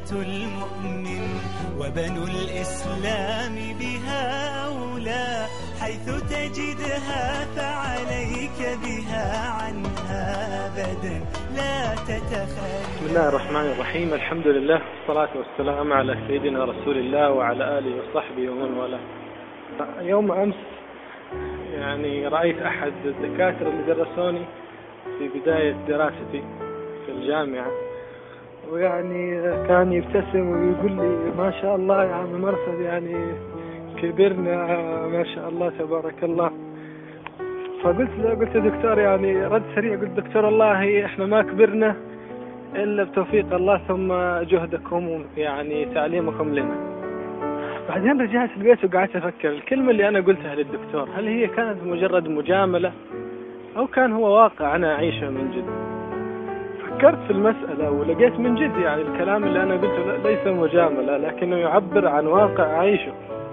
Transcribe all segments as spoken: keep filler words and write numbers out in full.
المؤمن وبنو الإسلام بها أولى، حيث تجدها فعليك بها عنها أبدا لا تتخلى. بسم الله الرحمن الرحيم، الحمد لله والصلاة والسلام على سيدنا رسول الله وعلى آله وصحبه ومن والاه. يوم أمس يعني رأيت أحد الدكاترة اللي درسوني في بداية دراستي في الجامعة، ويعني كان يبتسم ويقول لي ما شاء الله يا عم مرصد، يعني كبرنا ما شاء الله تبارك الله. فقلت له قلت له دكتور، يعني رد سريع، قلت دكتور والله احنا ما كبرنا إلا بتوفيق الله ثم جهدكم يعني تعليمكم لنا. بعدين رجعت البيت وقعدت أفكر الكلمة اللي أنا قلتها للدكتور، هل هي كانت مجرد مجاملة أو كان هو واقع أنا أعيشه من جد؟ فكرت في المسألة ولقيت من جد يعني الكلام اللي أنا قلته ليس مجاملة، لكنه يعبر عن واقع أعيشه.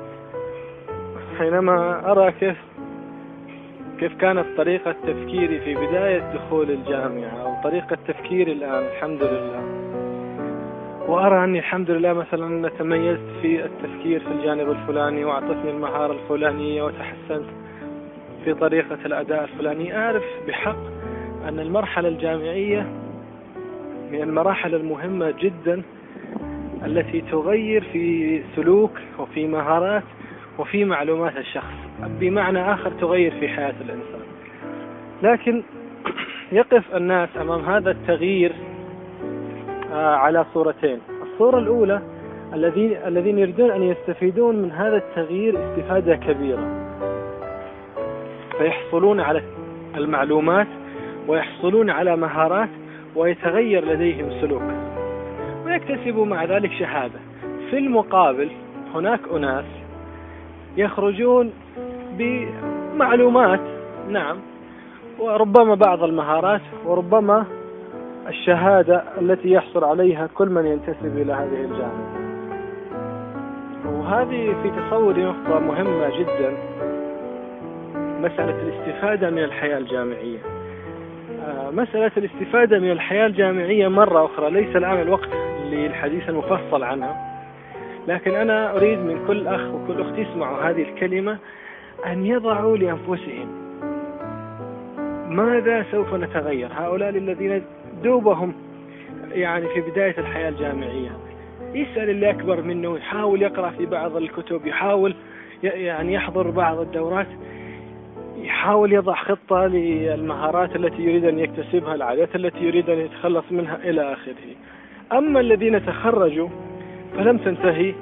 حينما أرى كيف كيف كانت طريقة تفكيري في بداية دخول الجامعة أو طريقة تفكيري الآن الحمد لله، وأرى أني الحمد لله مثلا تميزت في التفكير في الجانب الفلاني وأعطتني المهارة الفلانية وتحسنت في طريقة الأداء الفلاني، أعرف بحق أن المرحلة الجامعية من المراحل المهمة جدا التي تغير في سلوك وفي مهارات وفي معلومات الشخص، بمعنى آخر تغير في حياة الإنسان. لكن يقف الناس أمام هذا التغيير على صورتين. الصورة الأولى الذين الذين يريدون أن يستفيدون من هذا التغيير استفادة كبيرة، فيحصلون على المعلومات ويحصلون على مهارات ويتغير لديهم سلوك ويكتسبوا مع ذلك شهادة. في المقابل هناك أناس يخرجون بمعلومات، نعم، وربما بعض المهارات وربما الشهادة التي يحصل عليها كل من ينتسب إلى هذه الجامعة. وهذه في تصوري نقطة مهمة جدا، مسألة الاستفادة من الحياة الجامعية. مسألة الاستفادة من الحياة الجامعية مرة أخرى ليس الآن الوقت للحديث المفصل عنها، لكن أنا أريد من كل أخ وكل أخت يسمعوا هذه الكلمة أن يضعوا لأنفسهم ماذا سوف نتغير. هؤلاء الذين دوبهم يعني في بداية الحياة الجامعية، يسأل اللي أكبر منه، يحاول يقرأ في بعض الكتب، يحاول يعني يحضر بعض الدورات، يحاول يضع خطة للمهارات التي يريد أن يكتسبها، العادات التي يريد أن يتخلص منها إلى آخره. أما الذين تخرجوا فلم تنتهي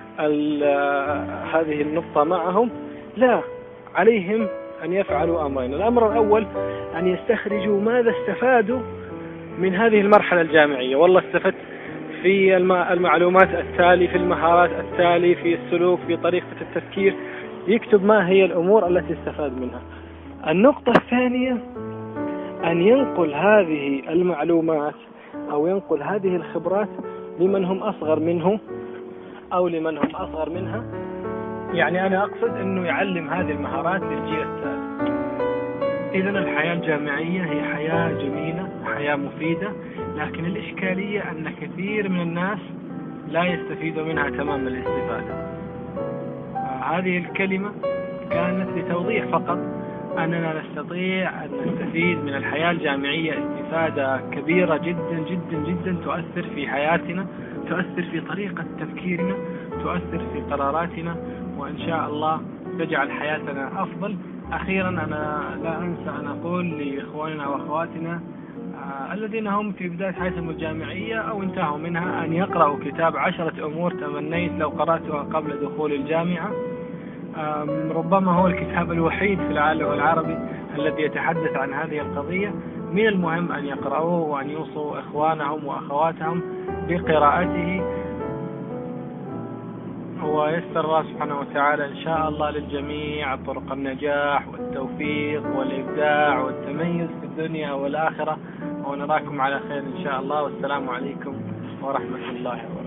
هذه النقطة معهم، لا، عليهم أن يفعلوا أمرين. الأمر الأول أن يستخرجوا ماذا استفادوا من هذه المرحلة الجامعية. والله استفدت في المعلومات التالي، في المهارات التالي، في السلوك، في طريقة التفكير، يكتب ما هي الأمور التي استفاد منها. النقطة الثانية أن ينقل هذه المعلومات أو ينقل هذه الخبرات لمن هم أصغر منه أو لمن هم أصغر منها. يعني أنا أقصد أنه يعلم هذه المهارات للجيل التالي. إذن الحياة الجامعية هي حياة جميلة، حياة مفيدة، لكن الإشكالية أن كثير من الناس لا يستفيدوا منها تمام الاستفادة. هذه الكلمة كانت لتوضيح فقط أننا نستطيع أن نستفيد من الحياة الجامعية استفادة كبيرة جدا جدا جدا، تؤثر في حياتنا، تؤثر في طريقة تفكيرنا، تؤثر في قراراتنا، وإن شاء الله تجعل حياتنا أفضل. أخيرا أنا لا أنسى أن أقول لإخواننا وأخواتنا آه الذين هم في بداية حياتهم الجامعية أو انتهوا منها أن يقرأوا كتاب عشرة أمور تمنيت لو قرأتها قبل دخول الجامعة. ربما هو الكتاب الوحيد في العالم العربي الذي يتحدث عن هذه القضية. من المهم أن يقرأوه وأن يوصوا إخوانهم وأخواتهم بقراءته، ويسر الله سبحانه وتعالى إن شاء الله للجميع طرق النجاح والتوفيق والإبداع والتميز في الدنيا والآخرة. ونراكم على خير إن شاء الله، والسلام عليكم ورحمة الله وبركاته.